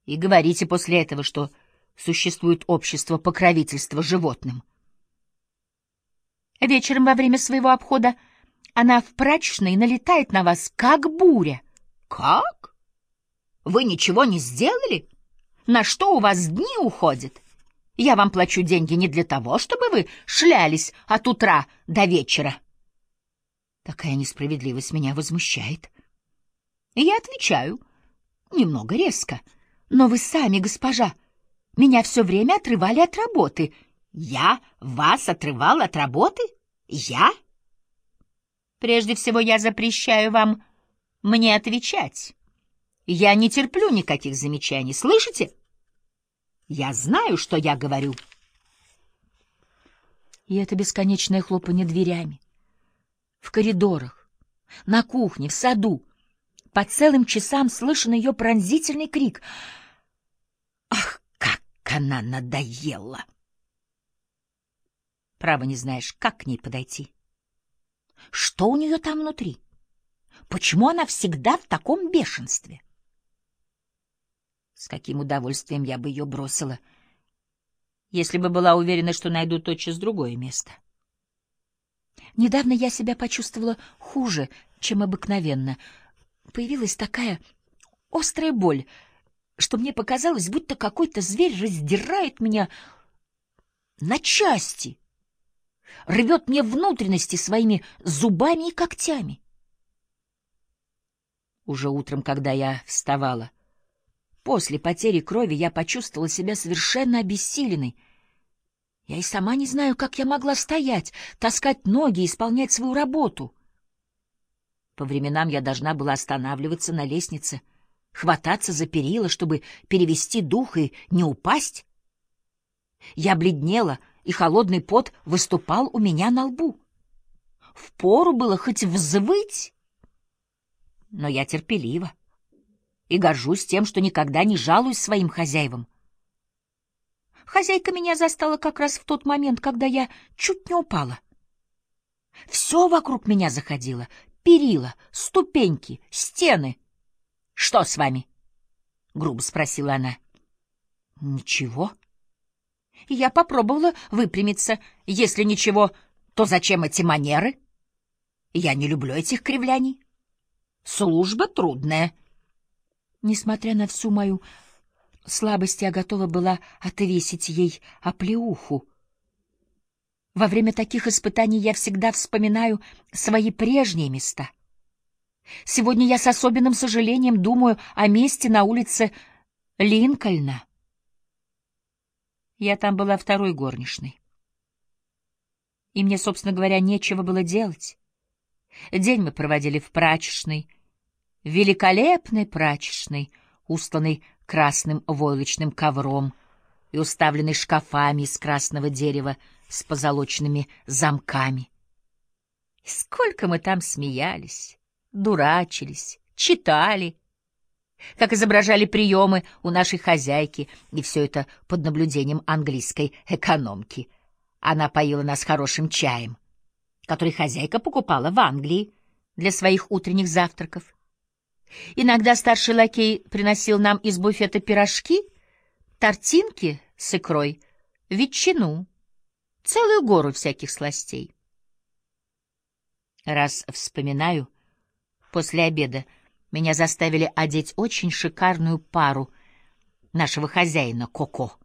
И говорите после этого, что существует общество покровительства животным. Вечером во время своего обхода она в прачечной налетает на вас, как буря. Как? Вы ничего не сделали? На что у вас дни уходят? Я вам плачу деньги не для того, чтобы вы шлялись от утра до вечера. Такая несправедливость меня возмущает. И я отвечаю, немного резко. Но вы сами, госпожа, меня все время отрывали от работы. Я вас отрывал от работы? Я? Прежде всего, я запрещаю вам мне отвечать. Я не терплю никаких замечаний, слышите? Я знаю, что я говорю. И это бесконечное хлопанье дверями. В коридорах, на кухне, в саду. По целым часам слышен ее пронзительный крик. Ах, как она надоела! Право не знаешь, как к ней подойти. Что у нее там внутри? Почему она всегда в таком бешенстве? С каким удовольствием я бы ее бросила, если бы была уверена, что найду тотчас другое место. Недавно я себя почувствовала хуже, чем обыкновенно. Появилась такая острая боль, что мне показалось, будто какой-то зверь раздирает меня на части, рвет мне внутренности своими зубами и когтями. Уже утром, когда я вставала, после потери крови я почувствовала себя совершенно обессиленной. Я и сама не знаю, как я могла стоять, таскать ноги и исполнять свою работу. По временам я должна была останавливаться на лестнице, хвататься за перила, чтобы перевести дух и не упасть. Я бледнела, и холодный пот выступал у меня на лбу. Впору было хоть взвыть, но я терпелива и горжусь тем, что никогда не жалуюсь своим хозяевам. Хозяйка меня застала как раз в тот момент, когда я чуть не упала. Все вокруг меня заходило: перила, ступеньки, стены. — Что с вами? — грубо спросила она. — Ничего. Я попробовала выпрямиться. Если ничего, то зачем эти манеры? Я не люблю этих кривляний. Служба трудная. Несмотря на всю мою слабость, я готова была отвесить ей оплеуху. Во время таких испытаний я всегда вспоминаю свои прежние места. Сегодня я с особенным сожалением думаю о месте на улице Линкольна. Я там была второй горничной. И мне, собственно говоря, нечего было делать. День мы проводили в прачечной, великолепной прачечной, устланной красным войлочным ковром и уставленной шкафами из красного дерева с позолоченными замками. И сколько мы там смеялись, дурачились, читали, как изображали приемы у нашей хозяйки, и все это под наблюдением английской экономки. Она поила нас хорошим чаем, который хозяйка покупала в Англии для своих утренних завтраков. Иногда старший лакей приносил нам из буфета пирожки, тортинки с икрой, ветчину, целую гору всяких сластей. Раз вспоминаю, после обеда меня заставили одеть очень шикарную пару нашего хозяина Коко.